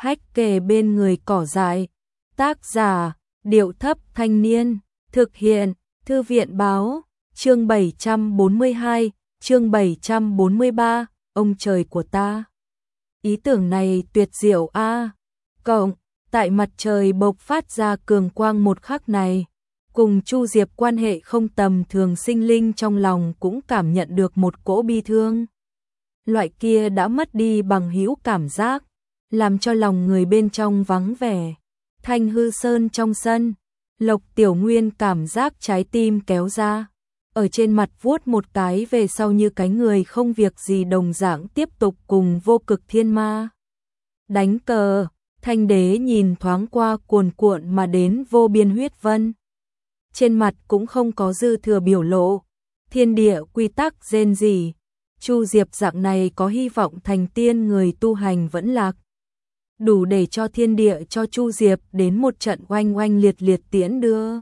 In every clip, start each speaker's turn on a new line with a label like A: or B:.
A: hách kề bên người cỏ dại. Tác giả, Điệu Thấp Thanh Niên. Thực hiện, Thư viện Báo. Chương 742, chương 743, ông trời của ta. Ý tưởng này tuyệt diệu a. Cộng, tại mặt trời bộc phát ra cường quang một khắc này, cùng Chu Diệp quan hệ không tầm thường sinh linh trong lòng cũng cảm nhận được một cỗ bi thương. Loại kia đã mất đi bằng hữu cảm giác, làm cho lòng người bên trong vắng vẻ. Thanh Hư Sơn trong sân, Lộc Tiểu Nguyên cảm giác trái tim kéo ra, ở trên mặt vuốt một cái về sau như cái người không việc gì đồng dạng tiếp tục cùng Vô Cực Thiên Ma đánh cờ. Thanh Đế nhìn thoáng qua cuồn cuộn mà đến vô biên huyết vân, trên mặt cũng không có dư thừa biểu lộ. Thiên địa quy tắc rên rỉ, Chu Diệp dạng này có hy vọng thành tiên người tu hành vẫn lạc, đủ để cho thiên địa cho Chu Diệp đến một trận oanh oanh liệt liệt tiễn đưa.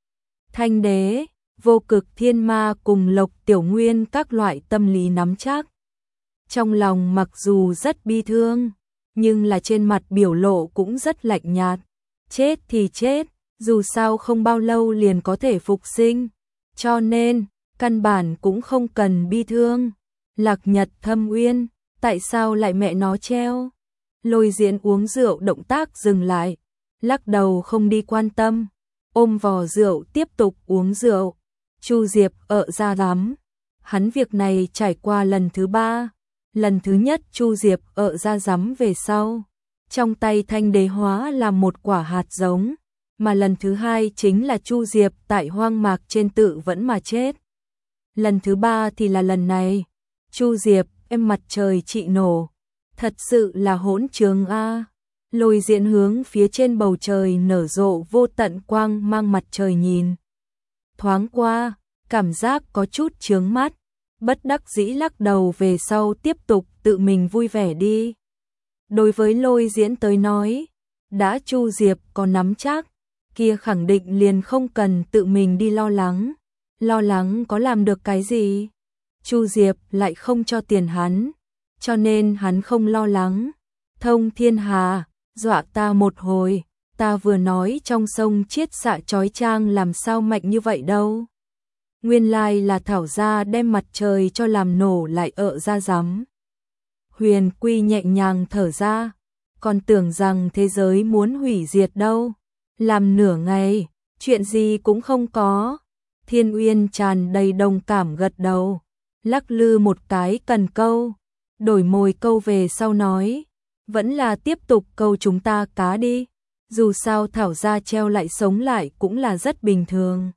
A: Thanh Đế, Vô Cực Thiên Ma cùng Lộc Tiểu Nguyên các loại tâm lý nắm chắc, trong lòng mặc dù rất bi thương, nhưng là trên mặt biểu lộ cũng rất lạnh nhạt. Chết thì chết, dù sao không bao lâu liền có thể phục sinh, cho nên căn bản cũng không cần bi thương. Lạc Nhật Thâm Uyên, tại sao lại mẹ nó treo? Lôi Diễn uống rượu động tác dừng lại, lắc đầu không đi quan tâm, ôm vò rượu tiếp tục uống rượu. Chu Diệp ra lắm, hắn việc này trải qua lần thứ 3. Lần thứ nhất Chu Diệp ra rắm về sau, trong tay Thanh Đế hóa là một quả hạt giống, mà lần thứ 2 chính là Chu Diệp tại hoang mạc trên tự vẫn mà chết. Lần thứ 3 thì là lần này. Chu Diệp, em mặt trời chị nổ, thật sự là hỗn trướng a. Lôi Diễn hướng phía trên bầu trời nở rộ vô tận quang mang mặt trời nhìn thoáng qua, cảm giác có chút chướng mắt, bất đắc dĩ lắc đầu về sau tiếp tục tự mình vui vẻ đi. Đối với Lôi Diễn tới nói, đã Chu Diệp có nắm chắc, kia khẳng định liền không cần tự mình đi lo lắng có làm được cái gì. Chu Diệp lại không cho tiền hắn, cho nên hắn không lo lắng. Thông Thiên Hà, dọa ta một hồi, ta vừa nói trong sông chiết xạ chói chang làm sao mạnh như vậy đâu. Nguyên lai là Thảo gia đem mặt trời cho làm nổ lại ra rắm. Huyền Quy nhẹ nhàng thở ra, còn tưởng rằng thế giới muốn hủy diệt đâu. Làm nửa ngày, chuyện gì cũng không có. Thiên Uyên tràn đầy đồng cảm gật đầu, lắc lư một cái cần câu, đổi mồi câu về sau nói, vẫn là tiếp tục câu chúng ta cá đi, dù sao Thảo gia treo lại sống lại cũng là rất bình thường.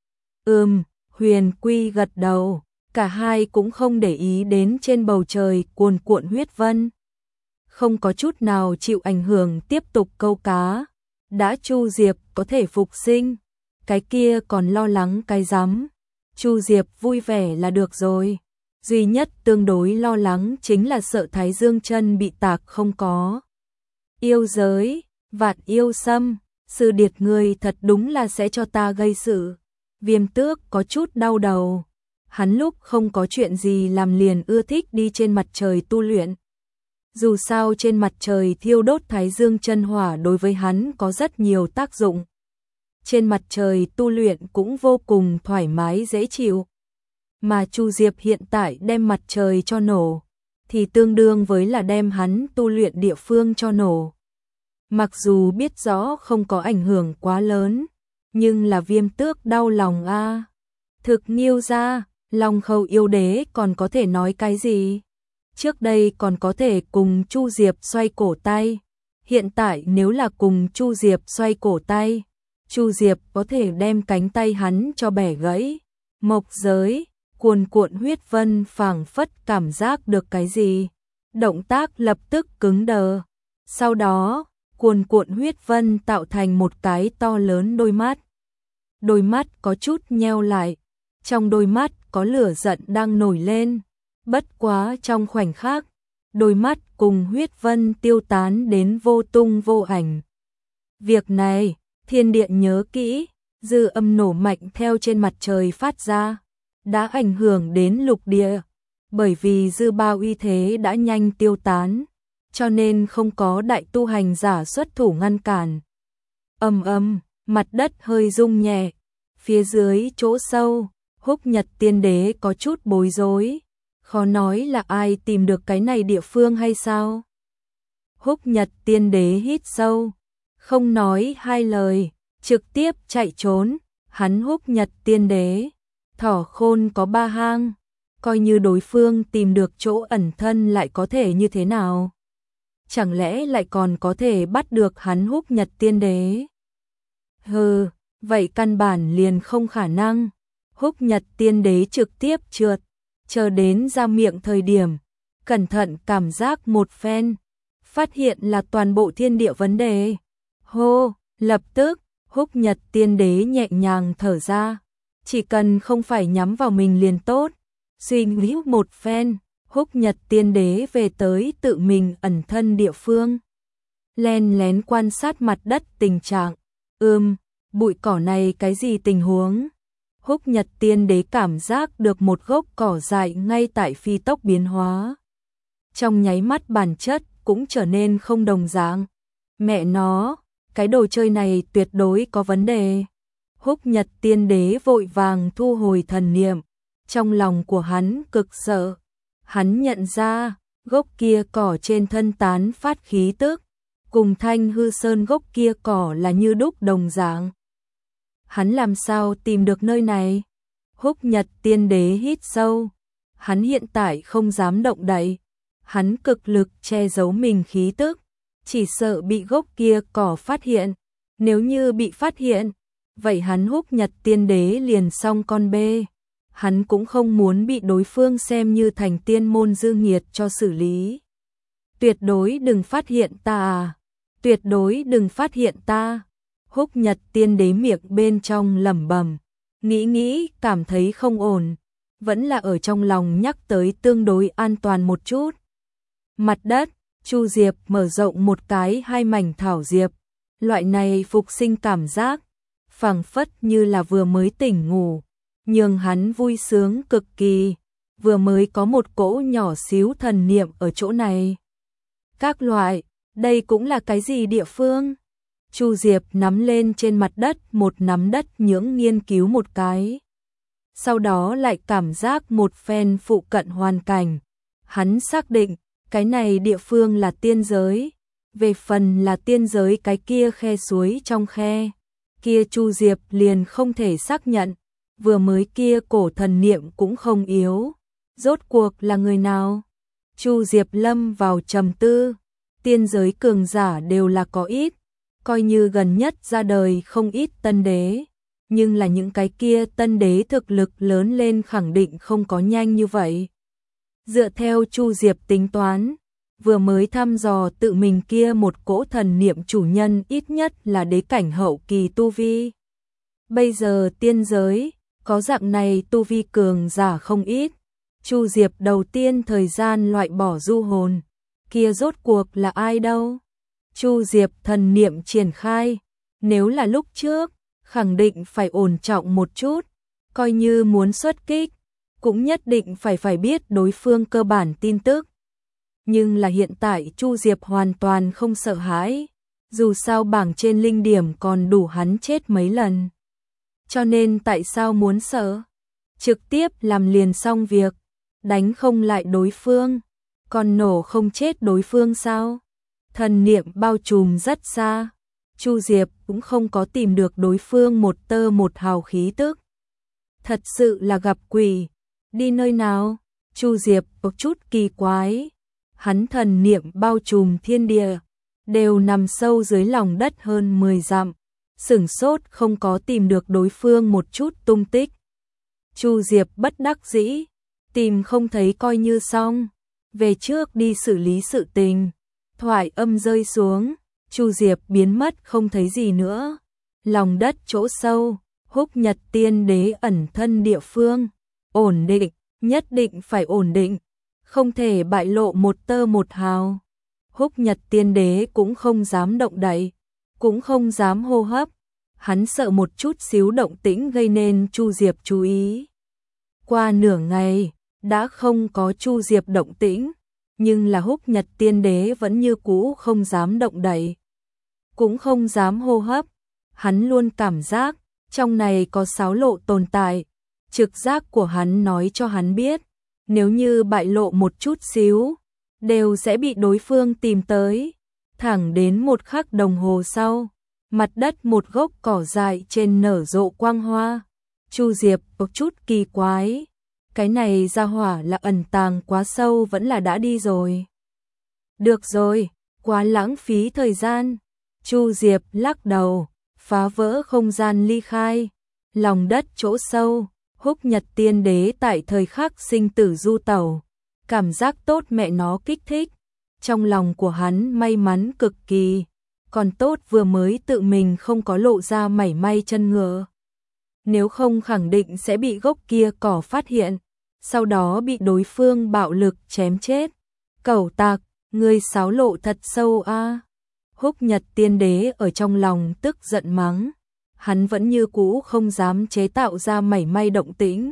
A: Huyền Quy gật đầu, cả hai cũng không để ý đến trên bầu trời cuồn cuộn huyết vân, không có chút nào chịu ảnh hưởng tiếp tục câu cá. Đã Chu Diệp có thể phục sinh, cái kia còn lo lắng cái rắm. Chu Diệp vui vẻ là được rồi, duy nhất tương đối lo lắng chính là sợ Thái Dương chân bị tạc không có. Yêu giới, Vạn Yêu Sâm, sư điệt người thật đúng là sẽ cho ta gây sự. Viêm Tước có chút đau đầu, hắn lúc không có chuyện gì làm liền ưa thích đi trên mặt trời tu luyện. Dù sao trên mặt trời thiêu đốt Thái Dương chân hỏa đối với hắn có rất nhiều tác dụng. Trên mặt trời tu luyện cũng vô cùng thoải mái dễ chịu. Mà Chu Diệp hiện tại đem mặt trời cho nổ, thì tương đương với là đem hắn tu luyện địa phương cho nổ. Mặc dù biết rõ không có ảnh hưởng quá lớn, nhưng là Viêm Tước đau lòng a. Thực Nghiêu ra, Long Khâu yêu đế còn có thể nói cái gì? Trước đây còn có thể cùng Chu Diệp xoay cổ tay, hiện tại nếu là cùng Chu Diệp xoay cổ tay, Chu Diệp có thể đem cánh tay hắn cho bẻ gãy. Mộc giới, cuồn cuộn huyết vân phảng phất cảm giác được cái gì, động tác lập tức cứng đờ. Sau đó, cuồn cuộn huyết vân tạo thành một cái to lớn đôi mắt có chút nheo lại, trong đôi mắt có lửa giận đang nổi lên. Bất quá trong khoảnh khắc, đôi mắt cùng huyết vân tiêu tán đến vô tung vô ảnh. Việc này, thiên địa nhớ kỹ, dư âm nổ mạnh theo trên mặt trời phát ra, đã ảnh hưởng đến lục địa, bởi vì dư ba uy thế đã nhanh tiêu tán, cho nên không có đại tu hành giả xuất thủ ngăn cản. Mặt đất hơi rung nhẹ, phía dưới chỗ sâu, Húc Nhật Tiên Đế có chút bối rối, khó nói là ai tìm được cái này địa phương hay sao? Húc Nhật Tiên Đế hít sâu, không nói hai lời, trực tiếp chạy trốn. Hắn Húc Nhật Tiên Đế, thỏ khôn có ba hang, coi như đối phương tìm được chỗ ẩn thân lại có thể như thế nào? Chẳng lẽ lại còn có thể bắt được hắn Húc Nhật Tiên Đế? Hừ, vậy căn bản liền không khả năng. Húc Nhật Tiên Đế trực tiếp trượt, chờ đến ra miệng thời điểm, cẩn thận cảm giác một phen, phát hiện là toàn bộ thiên địa vấn đề. Hô, lập tức, Húc Nhật Tiên Đế nhẹ nhàng thở ra, chỉ cần không phải nhắm vào mình liền tốt. Suy nghĩ một phen, Húc Nhật Tiên Đế về tới tự mình ẩn thân địa phương, len lén quan sát mặt đất tình trạng. Bụi cỏ này cái gì tình huống? Húc Nhật Tiên Đế cảm giác được một gốc cỏ dại ngay tại phi tốc biến hóa. Trong nháy mắt bản chất cũng trở nên không đồng dạng. Mẹ nó, cái đồ chơi này tuyệt đối có vấn đề. Húc Nhật Tiên Đế vội vàng thu hồi thần niệm, trong lòng của hắn cực sợ. Hắn nhận ra, gốc kia cỏ trên thân tán phát khí tức, cùng Thanh Hư Sơn gốc kia cỏ là như đúc đồng dạng. Hắn làm sao tìm được nơi này? Húc Nhật Tiên Đế hít sâu, hắn hiện tại không dám động đậy, hắn cực lực che giấu mình khí tức, chỉ sợ bị gốc kia cỏ phát hiện. Nếu như bị phát hiện, vậy hắn Húc Nhật Tiên Đế liền xong con bê. Hắn cũng không muốn bị đối phương xem như thành tiên môn dư nghiệt cho xử lý. Tuyệt đối đừng phát hiện ta à! Tuyệt đối đừng phát hiện ta! Húc Nhật Tiên Đế miệng bên trong lẩm bẩm, nghĩ cảm thấy không ổn, vẫn là ở trong lòng nhắc tới tương đối an toàn một chút. Mặt đất, Chu Diệp mở rộng một cái hai mảnh thảo diệp, loại này phục sinh cảm giác, phảng phất như là vừa mới tỉnh ngủ, nhường hắn vui sướng cực kỳ, vừa mới có một cỗ nhỏ xíu thần niệm ở chỗ này. Các loại, đây cũng là cái gì địa phương? Chu Diệp nắm lên trên mặt đất một nắm đất nhưỡng nghiên cứu một cái. Sau đó lại cảm giác một phen phụ cận hoàn cảnh. Hắn xác định, cái này địa phương là tiên giới. Về phần là tiên giới cái kia khe suối trong khe, kia Chu Diệp liền không thể xác nhận. Vừa mới kia cổ thần niệm cũng không yếu. Rốt cuộc là người nào? Chu Diệp lâm vào trầm tư. Tiên giới cường giả đều là có ít, coi như gần nhất ra đời không ít tân đế, nhưng là những cái kia tân đế thực lực lớn lên khẳng định không có nhanh như vậy. Dựa theo Chu Diệp tính toán, vừa mới thăm dò tự mình kia một cỗ thần niệm chủ nhân ít nhất là đế cảnh hậu kỳ tu vi. Bây giờ tiên giới, có dạng này tu vi cường giả không ít. Chu Diệp đầu tiên thời gian loại bỏ du hồn, kia rốt cuộc là ai đâu? Chu Diệp thần niệm triển khai, nếu là lúc trước, khẳng định phải ổn trọng một chút, coi như muốn xuất kích, cũng nhất định phải biết đối phương cơ bản tin tức. Nhưng là hiện tại Chu Diệp hoàn toàn không sợ hãi, dù sao bảng trên linh điểm còn đủ hắn chết mấy lần. Cho nên tại sao muốn sợ? Trực tiếp làm liền xong việc, đánh không lại đối phương, còn nổ không chết đối phương sao? Thần niệm bao trùm rất xa, Chu Diệp cũng không có tìm được đối phương một tơ một hào khí tức. Thật sự là gặp quỷ, đi nơi nào? Chu Diệp có chút kỳ quái, hắn thần niệm bao trùm thiên địa, đều nằm sâu dưới lòng đất hơn 10 dặm, sửng sốt không có tìm được đối phương một chút tung tích. Chu Diệp bất đắc dĩ, tìm không thấy coi như xong, về trước đi xử lý sự tình. Thoại âm rơi xuống, Chu Diệp biến mất không thấy gì nữa. Lòng đất chỗ sâu, Húc Nhật Tiên Đế ẩn thân địa phương, ổn định, nhất định phải ổn định, không thể bại lộ một tơ một hào. Húc Nhật Tiên Đế cũng không dám động đậy, cũng không dám hô hấp, hắn sợ một chút xíu động tĩnh gây nên Chu Diệp chú ý. Qua nửa ngày, đã không có Chu Diệp động tĩnh, nhưng là Húc Nhật Tiên Đế vẫn như cũ không dám động đậy, cũng không dám hô hấp. Hắn luôn cảm giác trong này có xáo lộ tồn tại. Trực giác của hắn nói cho hắn biết, nếu như bại lộ một chút xíu, đều sẽ bị đối phương tìm tới. Thẳng đến một khắc đồng hồ sau, mặt đất một gốc cỏ dại trên nở rộ quang hoa. Chu Diệp có chút kỳ quái, cái này ra hỏa là ẩn tàng quá sâu vẫn là đã đi rồi. Được rồi, quá lãng phí thời gian. Chu Diệp lắc đầu, phá vỡ không gian ly khai. Lòng đất chỗ sâu, Húc Nhật Tiên Đế tại thời khắc sinh tử du tẩu, cảm giác tốt mẹ nó kích thích. Trong lòng của hắn may mắn cực kỳ, còn tốt vừa mới tự mình không có lộ ra mảy may chân ngựa. Nếu không khẳng định sẽ bị gốc kia cỏ phát hiện, sau đó bị đối phương bạo lực chém chết. Cẩu tặc, ngươi xáo lộ thật sâu a. Húc Nhật Tiên Đế ở trong lòng tức giận mắng, hắn vẫn như cũ không dám chế tạo ra mảy may động tĩnh.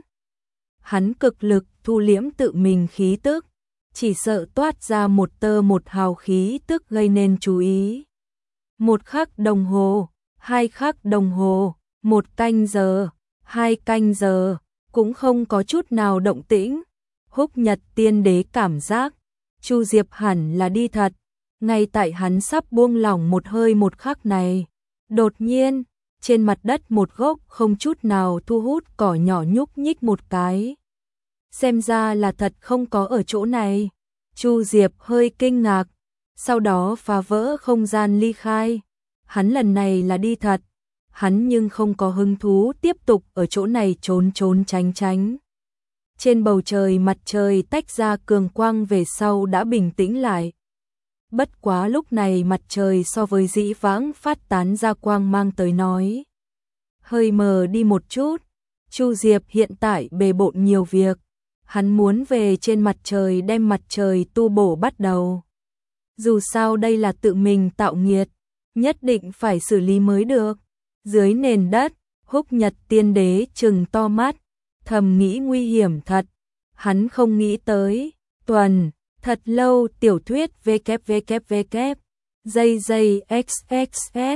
A: Hắn cực lực thu liễm tự mình khí tức, chỉ sợ toát ra một tơ một hào khí tức gây nên chú ý. 1 khắc đồng hồ, 2 khắc đồng hồ, 1 canh giờ, 2 canh giờ, cũng không có chút nào động tĩnh. Húc Nhật Tiên Đế cảm giác Chu Diệp hẳn là đi thật. Ngay tại hắn sắp buông lỏng một hơi một khắc này, đột nhiên, trên mặt đất một gốc không chút nào thu hút cỏ nhỏ nhúc nhích một cái. Xem ra là thật không có ở chỗ này. Chu Diệp hơi kinh ngạc, sau đó phá vỡ không gian ly khai. Hắn lần này là đi thật, hắn nhưng không có hứng thú tiếp tục ở chỗ này trốn trốn tránh tránh. Trên bầu trời mặt trời tách ra cường quang về sau đã bình tĩnh lại. Bất quá lúc này mặt trời so với dĩ vãng phát tán ra quang mang tới nói hơi mờ đi một chút. Chu Diệp hiện tại bề bộn nhiều việc, hắn muốn về trên mặt trời đem mặt trời tu bổ bắt đầu. Dù sao đây là tự mình tạo nghiệt, nhất định phải xử lý mới được. Dưới nền đất, Húc Nhật Tiên Đế trừng to mắt, thầm nghĩ nguy hiểm thật. Hắn không nghĩ tới, thật lâu tiểu thuyết www JJXXS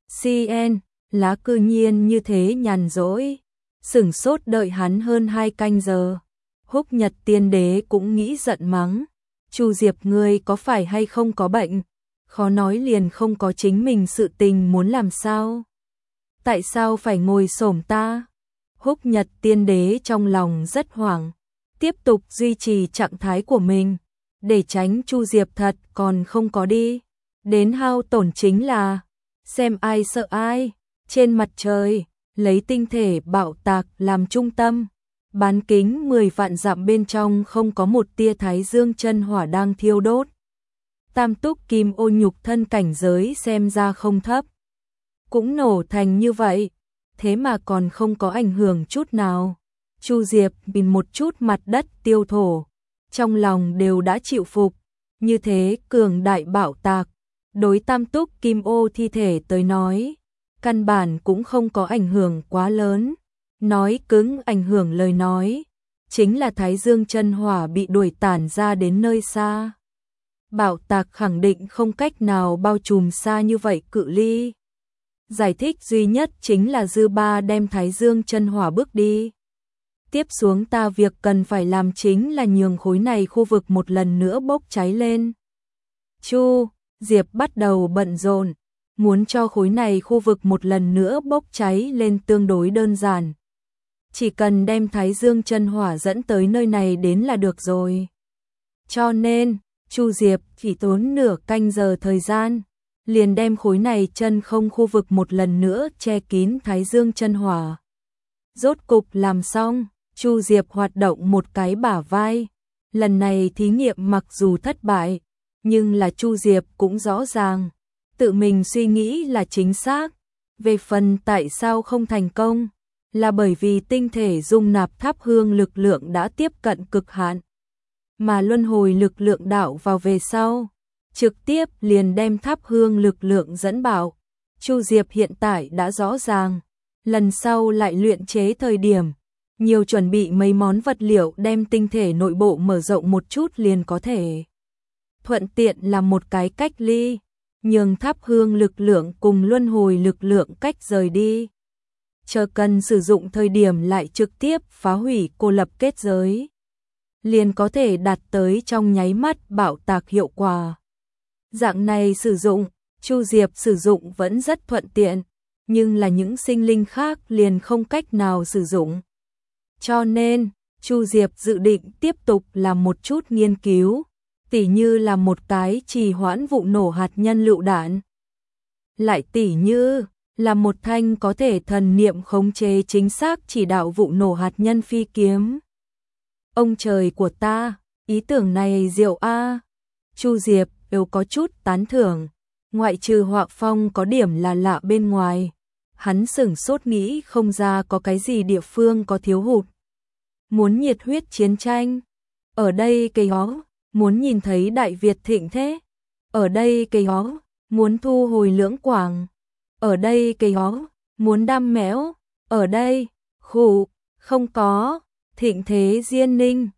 A: CN lá cư nhiên như thế nhàn rỗi. Sửng sốt đợi hắn hơn 2 canh giờ. Húc Nhật Tiên Đế cũng nghĩ giận mắng, Chu Diệp ngươi có phải hay không có bệnh, khó nói liền không có chính mình sự tình muốn làm sao. Tại sao phải ngồi xổm ta? Húc Nhật Tiên Đế trong lòng rất hoảng, tiếp tục duy trì trạng thái của mình, để tránh Chu Diệp thật còn không có đi. Đến hao tổn chính là, xem ai sợ ai. Trên mặt trời, lấy tinh thể bạo tạc làm trung tâm, bán kính 10 vạn dặm bên trong không có một tia thái dương chân hỏa đang thiêu đốt. Tam túc kim ô nhục thân cảnh giới xem ra không thấp, cũng nổ thành như vậy, thế mà còn không có ảnh hưởng chút nào. Chu Diệp nhìn một chút mặt đất tiêu thổ, trong lòng đều đã chịu phục. Như thế cường đại bạo tạc, đối tam túc kim ô thi thể tới nói, căn bản cũng không có ảnh hưởng quá lớn. Nói cứng ảnh hưởng lời nói, chính là thái dương chân hỏa bị đuổi tản ra đến nơi xa. Bạo tạc khẳng định không cách nào bao trùm xa như vậy cự ly. Giải thích duy nhất chính là dư ba đem thái dương chân hỏa bước đi. Tiếp xuống ta việc cần phải làm chính là nhường khối này khu vực một lần nữa bốc cháy lên. Chu Diệp bắt đầu bận rộn, muốn cho khối này khu vực một lần nữa bốc cháy lên tương đối đơn giản. Chỉ cần đem thái dương chân hỏa dẫn tới nơi này đến là được rồi. Cho nên, Chu Diệp chỉ tốn nửa canh giờ thời gian, liền đem khối này chân không khu vực một lần nữa che kín thái dương chân hỏa. Rốt cục làm xong, Chu Diệp hoạt động một cái bả vai. Lần này thí nghiệm mặc dù thất bại, nhưng là Chu Diệp cũng rõ ràng, tự mình suy nghĩ là chính xác. Về phần tại sao không thành công, là bởi vì tinh thể dung nạp thắp hương lực lượng đã tiếp cận cực hạn, mà luân hồi lực lượng đạo vào về sau, trực tiếp liền đem thắp hương lực lượng dẫn bảo. Chu Diệp hiện tại đã rõ ràng, lần sau lại luyện chế thời điểm, nhiều chuẩn bị mấy món vật liệu đem tinh thể nội bộ mở rộng một chút liền có thể. thuận tiện là một cái cách ly, nhường thắp hương lực lượng cùng luân hồi lực lượng cách rời đi. Chờ cần sử dụng thời điểm lại trực tiếp phá hủy cô lập kết giới, liền có thể đạt tới trong nháy mắt bạo tạc hiệu quả. Dạng này sử dụng, Chu Diệp sử dụng vẫn rất thuận tiện, nhưng là những sinh linh khác liền không cách nào sử dụng. Cho nên, Chu Diệp dự định tiếp tục làm một chút nghiên cứu, tỉ như là một cái trì hoãn vụ nổ hạt nhân lựu đạn. Lại tỉ như là một thanh có thể thần niệm khống chế chính xác chỉ đạo vụ nổ hạt nhân phi kiếm. Ông trời của ta, ý tưởng này diệu a. Chu Diệp đều có chút tán thưởng, ngoại trừ Họa Phong có điểm là lạ bên ngoài, hắn sửng sốt nghĩ không ra có cái gì địa phương có thiếu hụt. Muốn nhiệt huyết chiến tranh, ở đây cây ó, muốn nhìn thấy Đại Việt thịnh thế, ở đây cây ó, muốn thu hồi Lưỡng Quảng, ở đây cây ó, muốn đam mẽo, ở đây, khủ, không có, thịnh thế Diên Ninh.